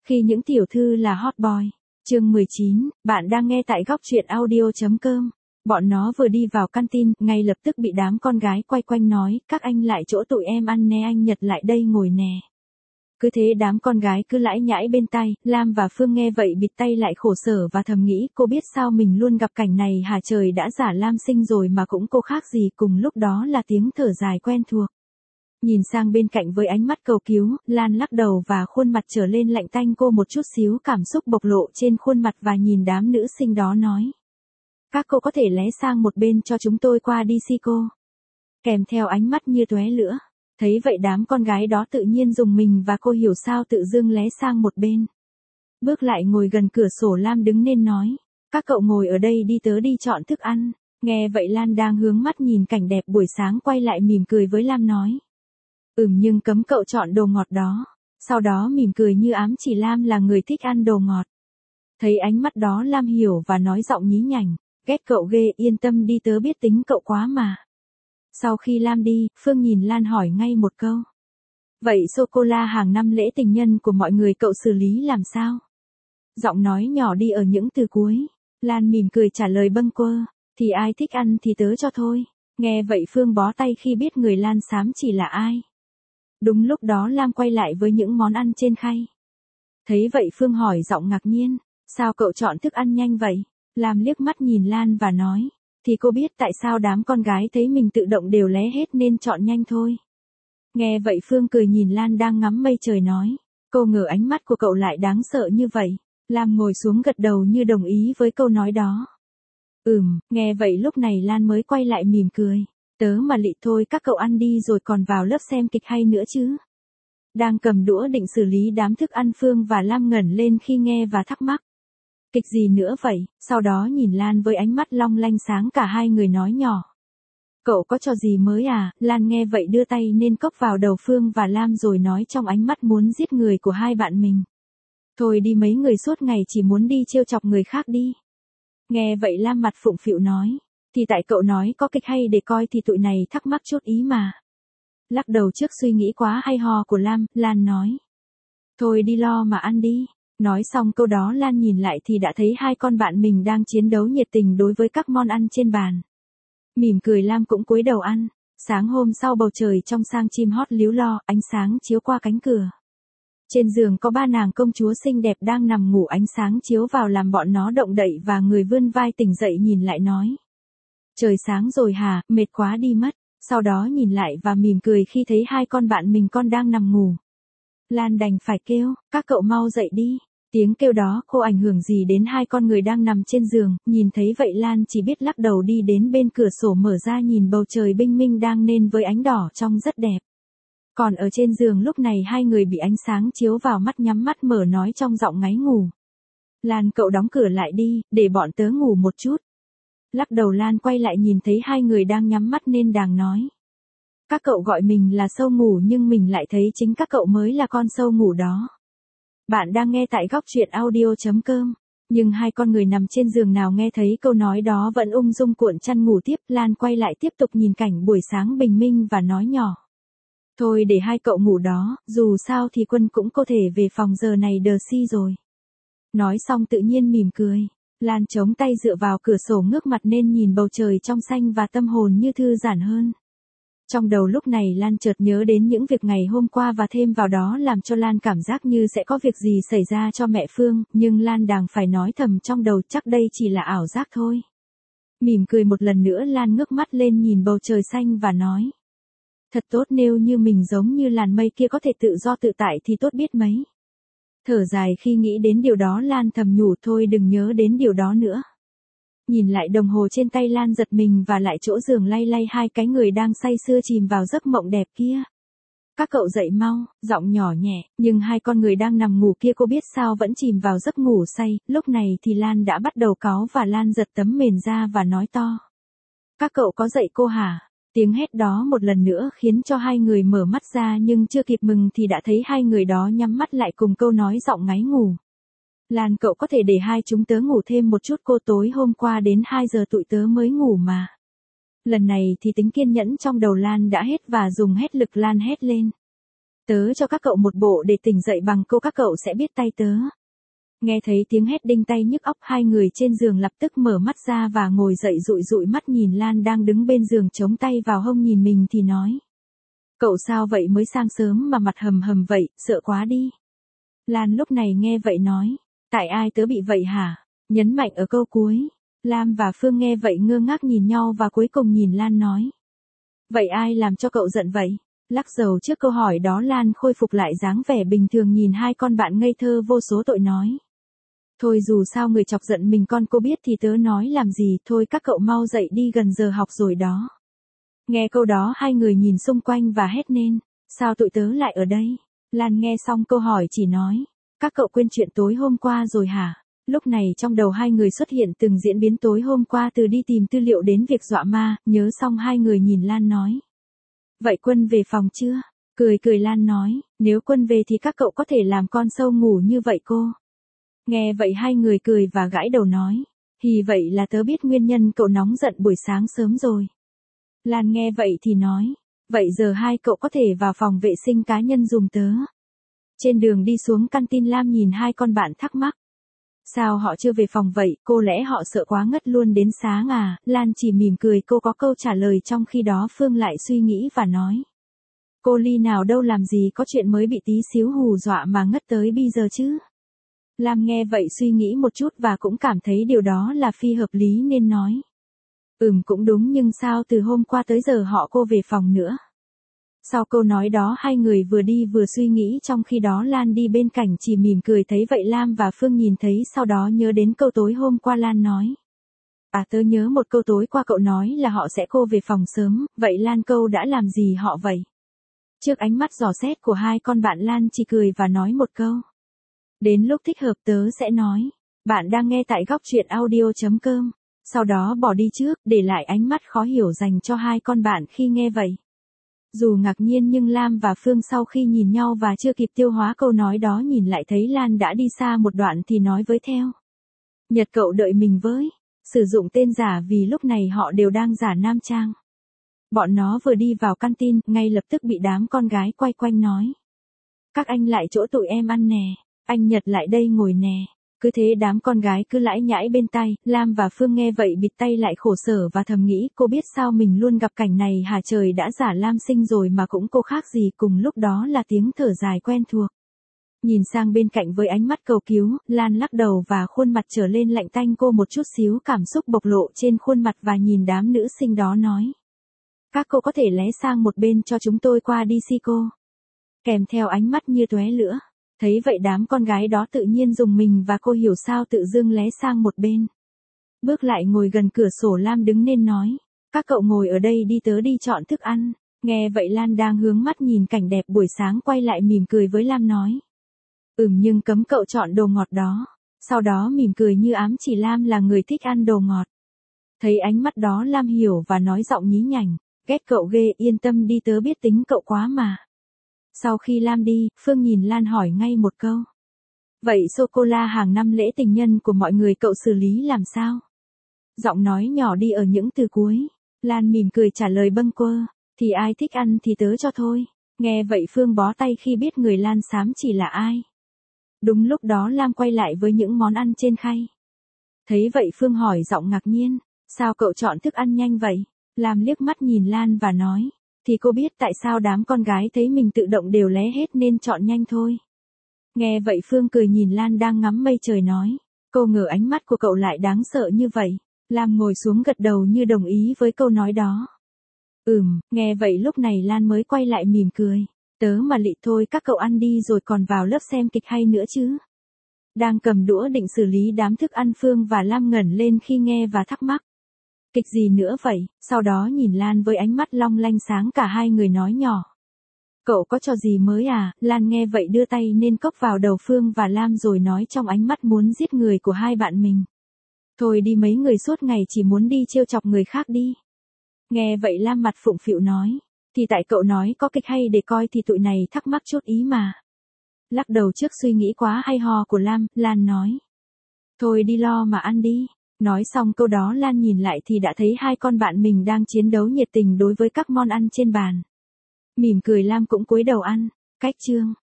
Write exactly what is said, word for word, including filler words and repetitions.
Khi những tiểu thư là hot boy. Chương mười chín, bạn đang nghe tại góc truyện audio.com. Bọn nó vừa đi vào canteen, ngay lập tức bị đám con gái quay quanh nói, các anh lại chỗ tụi em ăn nè, anh Nhật lại đây ngồi nè. Cứ thế đám con gái cứ lãi nhãi bên tay, Lam và Phương nghe vậy bịt tay lại khổ sở và thầm nghĩ, cô biết sao mình luôn gặp cảnh này hả, trời đã giả Lam sinh rồi mà cũng cô khác gì, cùng lúc đó là tiếng thở dài quen thuộc. Nhìn sang bên cạnh với ánh mắt cầu cứu, Lan lắc đầu và khuôn mặt trở lên lạnh tanh, cô một chút xíu cảm xúc bộc lộ trên khuôn mặt và nhìn đám nữ sinh đó nói. Các cô có thể lé sang một bên cho chúng tôi qua đi si cô. Kèm theo ánh mắt như tóe lửa. Thấy vậy đám con gái đó tự nhiên rùng mình và cô hiểu sao tự dưng lé sang một bên. Bước lại ngồi gần cửa sổ, Lam đứng nên nói. Các cậu ngồi ở đây đi, tớ đi chọn thức ăn. Nghe vậy Lan đang hướng mắt nhìn cảnh đẹp buổi sáng quay lại mỉm cười với Lam nói. Ừm, nhưng cấm cậu chọn đồ ngọt đó. Sau đó mỉm cười như ám chỉ Lam là người thích ăn đồ ngọt. Thấy ánh mắt đó Lam hiểu và nói giọng nhí nhảnh. Ghét cậu ghê, yên tâm đi, tớ biết tính cậu quá mà. Sau khi Lam đi, Phương nhìn Lan hỏi ngay một câu. Vậy sô-cô-la hàng năm lễ tình nhân của mọi người cậu xử lý làm sao? Giọng nói nhỏ đi ở những từ cuối. Lan mỉm cười trả lời bâng quơ. Thì ai thích ăn thì tớ cho thôi. Nghe vậy Phương bó tay khi biết người Lan xám chỉ là ai. Đúng lúc đó Lam quay lại với những món ăn trên khay. Thấy vậy Phương hỏi giọng ngạc nhiên. Sao cậu chọn thức ăn nhanh vậy? Lam liếc mắt nhìn Lan và nói. Thì cô biết tại sao đám con gái thấy mình tự động đều lé hết nên chọn nhanh thôi. Nghe vậy Phương cười nhìn Lan đang ngắm mây trời nói. Cô ngờ ánh mắt của cậu lại đáng sợ như vậy. Lam ngồi xuống gật đầu như đồng ý với câu nói đó. Ừm, nghe vậy lúc này Lan mới quay lại mỉm cười. Tớ mà lị thôi, các cậu ăn đi rồi còn vào lớp xem kịch hay nữa chứ. Đang cầm đũa định xử lý đám thức ăn, Phương và Lam ngẩng lên khi nghe và thắc mắc. Kịch gì nữa vậy? Sau đó nhìn Lan với ánh mắt long lanh sáng, cả hai người nói nhỏ. Cậu có trò gì mới à? Lan nghe vậy đưa tay nên cốc vào đầu Phương và Lam rồi nói trong ánh mắt muốn giết người của hai bạn mình. Thôi đi, mấy người suốt ngày chỉ muốn đi trêu chọc người khác đi. Nghe vậy Lam mặt phụng phịu nói. Thì tại cậu nói có kịch hay để coi thì tụi này thắc mắc chút ý mà. Lắc đầu trước suy nghĩ quá hay ho của Lam, Lan nói. Thôi đi lo mà ăn đi. Nói xong câu đó Lan nhìn lại thì đã thấy hai con bạn mình đang chiến đấu nhiệt tình đối với các món ăn trên bàn. Mỉm cười Lam cũng cúi đầu ăn. Sáng hôm sau bầu trời trong sang chim hót líu lo, ánh sáng chiếu qua cánh cửa. Trên giường có ba nàng công chúa xinh đẹp đang nằm ngủ, ánh sáng chiếu vào làm bọn nó động đậy và người vươn vai tỉnh dậy nhìn lại nói. Trời sáng rồi hả, mệt quá đi mất. Sau đó nhìn lại và mỉm cười khi thấy hai con bạn mình con đang nằm ngủ. Lan đành phải kêu, các cậu mau dậy đi. Tiếng kêu đó cô ảnh hưởng gì đến hai con người đang nằm trên giường, nhìn thấy vậy Lan chỉ biết lắc đầu đi đến bên cửa sổ mở ra nhìn bầu trời bình minh đang lên với ánh đỏ trông rất đẹp. Còn ở trên giường lúc này hai người bị ánh sáng chiếu vào mắt nhắm mắt mở nói trong giọng ngáy ngủ. Lan, cậu đóng cửa lại đi, để bọn tớ ngủ một chút. Lắc đầu Lan quay lại nhìn thấy hai người đang nhắm mắt nên đàng nói. Các cậu gọi mình là sâu ngủ nhưng mình lại thấy chính các cậu mới là con sâu ngủ đó. Bạn đang nghe tại góc truyện audio.com. Nhưng hai con người nằm trên giường nào nghe thấy câu nói đó vẫn ung dung cuộn chăn ngủ tiếp. Lan quay lại tiếp tục nhìn cảnh buổi sáng bình minh và nói nhỏ. Thôi để hai cậu ngủ đó, dù sao thì Quân cũng có thể về phòng giờ này đờ si rồi. Nói xong tự nhiên mỉm cười. Lan chống tay dựa vào cửa sổ ngước mặt nên nhìn bầu trời trong xanh và tâm hồn như thư giãn hơn. Trong đầu lúc này Lan chợt nhớ đến những việc ngày hôm qua và thêm vào đó làm cho Lan cảm giác như sẽ có việc gì xảy ra cho mẹ Phương, nhưng Lan đành phải nói thầm trong đầu chắc đây chỉ là ảo giác thôi. Mỉm cười một lần nữa Lan ngước mắt lên nhìn bầu trời xanh và nói. Thật tốt, nếu như mình giống như làn mây kia có thể tự do tự tại thì tốt biết mấy. Thở dài khi nghĩ đến điều đó Lan thầm nhủ thôi đừng nhớ đến điều đó nữa. Nhìn lại đồng hồ trên tay Lan giật mình và lại chỗ giường lay lay hai cái người đang say sưa chìm vào giấc mộng đẹp kia. Các cậu dậy mau, giọng nhỏ nhẹ, nhưng hai con người đang nằm ngủ kia cô biết sao vẫn chìm vào giấc ngủ say. Lúc này thì Lan đã bắt đầu cáu và Lan giật tấm mền ra và nói to. Các cậu có dậy cô hả? Tiếng hét đó một lần nữa khiến cho hai người mở mắt ra nhưng chưa kịp mừng thì đã thấy hai người đó nhắm mắt lại cùng câu nói giọng ngáy ngủ. Lan, cậu có thể để hai chúng tớ ngủ thêm một chút, cô tối hôm qua đến hai giờ tụi tớ mới ngủ mà. Lần này thì tính kiên nhẫn trong đầu Lan đã hết và dùng hết lực Lan hét lên. Tớ cho các cậu một bộ để tỉnh dậy bằng cô, các cậu sẽ biết tay tớ. Nghe thấy tiếng hét đinh tai nhức óc, hai người trên giường lập tức mở mắt ra và ngồi dậy dụi dụi mắt nhìn Lan đang đứng bên giường chống tay vào hông nhìn mình thì nói. Cậu sao vậy, mới sang sớm mà mặt hầm hầm vậy, sợ quá đi. Lan lúc này nghe vậy nói. Tại ai tớ bị vậy hả? Nhấn mạnh ở câu cuối. Lam và Phương nghe vậy ngơ ngác nhìn nhau và cuối cùng nhìn Lan nói. Vậy ai làm cho cậu giận vậy? Lắc đầu trước câu hỏi đó, Lan khôi phục lại dáng vẻ bình thường nhìn hai con bạn ngây thơ vô số tội nói. Thôi dù sao người chọc giận mình con cô biết thì tớ nói làm gì, thôi các cậu mau dậy đi, gần giờ học rồi đó. Nghe câu đó hai người nhìn xung quanh và hét lên. Sao tụi tớ lại ở đây? Lan nghe xong câu hỏi chỉ nói. Các cậu quên chuyện tối hôm qua rồi hả? Lúc này trong đầu hai người xuất hiện từng diễn biến tối hôm qua, từ đi tìm tư liệu đến việc dọa ma. Nhớ xong hai người nhìn Lan nói. Vậy Quân về phòng chưa? Cười cười Lan nói. Nếu Quân về thì các cậu có thể làm con sâu ngủ như vậy cô. Nghe vậy hai người cười và gãi đầu nói. Thì vậy là tớ biết nguyên nhân cậu nóng giận buổi sáng sớm rồi. Lan nghe vậy thì nói. Vậy giờ hai cậu có thể vào phòng vệ sinh cá nhân dùm tớ. Trên đường đi xuống canteen, Lam nhìn hai con bạn thắc mắc. Sao họ chưa về phòng vậy, cô lẽ họ sợ quá ngất luôn đến sáng à? Lan chỉ mỉm cười, cô có câu trả lời, trong khi đó Phương lại suy nghĩ và nói. Cô Ly nào đâu làm gì có chuyện mới bị tí xíu hù dọa mà ngất tới bây giờ chứ. Lam nghe vậy suy nghĩ một chút và cũng cảm thấy điều đó là phi hợp lý nên nói. Ừm cũng đúng, nhưng sao từ hôm qua tới giờ họ cô về phòng nữa. Sau câu nói đó hai người vừa đi vừa suy nghĩ, trong khi đó Lan đi bên cạnh chỉ mỉm cười. Thấy vậy Lam và Phương nhìn thấy, sau đó nhớ đến câu tối hôm qua Lan nói. À tớ nhớ một câu tối qua cậu nói là họ sẽ cô về phòng sớm, vậy Lan câu đã làm gì họ vậy? Trước ánh mắt dò xét của hai con bạn, Lan chỉ cười và nói một câu. Đến lúc thích hợp tớ sẽ nói. Bạn đang nghe tại góc truyện audio chấm com. Sau đó bỏ đi trước, để lại ánh mắt khó hiểu dành cho hai con bạn khi nghe vậy. Dù ngạc nhiên nhưng Lam và Phương sau khi nhìn nhau và chưa kịp tiêu hóa câu nói đó, nhìn lại thấy Lan đã đi xa một đoạn thì nói với theo. Nhật cậu đợi mình với. Sử dụng tên giả vì lúc này họ đều đang giả nam trang. Bọn nó vừa đi vào canteen, ngay lập tức bị đám con gái quay quanh nói. Các anh lại chỗ tụi em ăn nè. Anh Nhật lại đây ngồi nè. Cứ thế đám con gái cứ lãi nhãi bên tai. Lam và Phương nghe vậy bịt tay lại khổ sở và thầm nghĩ, cô biết sao mình luôn gặp cảnh này hả, trời đã giả Lam sinh rồi mà cũng cô khác gì. Cùng lúc đó là tiếng thở dài quen thuộc. Nhìn sang bên cạnh với ánh mắt cầu cứu, Lan lắc đầu và khuôn mặt trở lên lạnh tanh, cô một chút xíu cảm xúc bộc lộ trên khuôn mặt và nhìn đám nữ sinh đó nói. Các cô có thể lé sang một bên cho chúng tôi qua đi si cô. Kèm theo ánh mắt như tóe lửa. Thấy vậy đám con gái đó tự nhiên rùng mình và cô hiểu sao tự dưng lé sang một bên. Bước lại ngồi gần cửa sổ, Lam đứng nên nói. Các cậu ngồi ở đây đi, tớ đi chọn thức ăn. Nghe vậy Lan đang hướng mắt nhìn cảnh đẹp buổi sáng quay lại mỉm cười với Lam nói. Ừm nhưng cấm cậu chọn đồ ngọt đó. Sau đó mỉm cười như ám chỉ Lam là người thích ăn đồ ngọt. Thấy ánh mắt đó Lam hiểu và nói giọng nhí nhảnh. Ghét cậu ghê, yên tâm đi tớ biết tính cậu quá mà. Sau khi Lam đi, Phương nhìn Lan hỏi ngay một câu. Vậy sô-cô-la hàng năm lễ tình nhân của mọi người cậu xử lý làm sao? Giọng nói nhỏ đi ở những từ cuối. Lan mỉm cười trả lời bâng quơ. Thì ai thích ăn thì tớ cho thôi. Nghe vậy Phương bó tay khi biết người Lan xám chỉ là ai. Đúng lúc đó Lam quay lại với những món ăn trên khay. Thấy vậy Phương hỏi giọng ngạc nhiên. Sao cậu chọn thức ăn nhanh vậy? Lam liếc mắt nhìn Lan và nói. Thì cô biết tại sao đám con gái thấy mình tự động đều lé hết nên chọn nhanh thôi. Nghe vậy Phương cười nhìn Lan đang ngắm mây trời nói. Cô ngờ ánh mắt của cậu lại đáng sợ như vậy. Lam ngồi xuống gật đầu như đồng ý với câu nói đó. Ừm, nghe vậy lúc này Lan mới quay lại mỉm cười. Tớ mà lị thôi, các cậu ăn đi rồi còn vào lớp xem kịch hay nữa chứ. Đang cầm đũa định xử lý đám thức ăn, Phương và Lam ngẩng lên khi nghe và thắc mắc. Kịch gì nữa vậy? Sau đó nhìn Lan với ánh mắt long lanh sáng, cả hai người nói nhỏ. Cậu có trò gì mới à? Lan nghe vậy đưa tay nên cốc vào đầu Phương và Lam rồi nói trong ánh mắt muốn giết người của hai bạn mình. Thôi đi, mấy người suốt ngày chỉ muốn đi trêu chọc người khác đi. Nghe vậy Lam mặt phụng phịu nói. Thì tại cậu nói có kịch hay để coi thì tụi này thắc mắc chút ý mà. Lắc đầu trước suy nghĩ quá hay ho của Lam, Lan nói. Thôi đi lo mà ăn đi. Nói xong câu đó Lan nhìn lại thì đã thấy hai con bạn mình đang chiến đấu nhiệt tình đối với các món ăn trên bàn. Mỉm cười Lam cũng cúi đầu ăn. Cách chương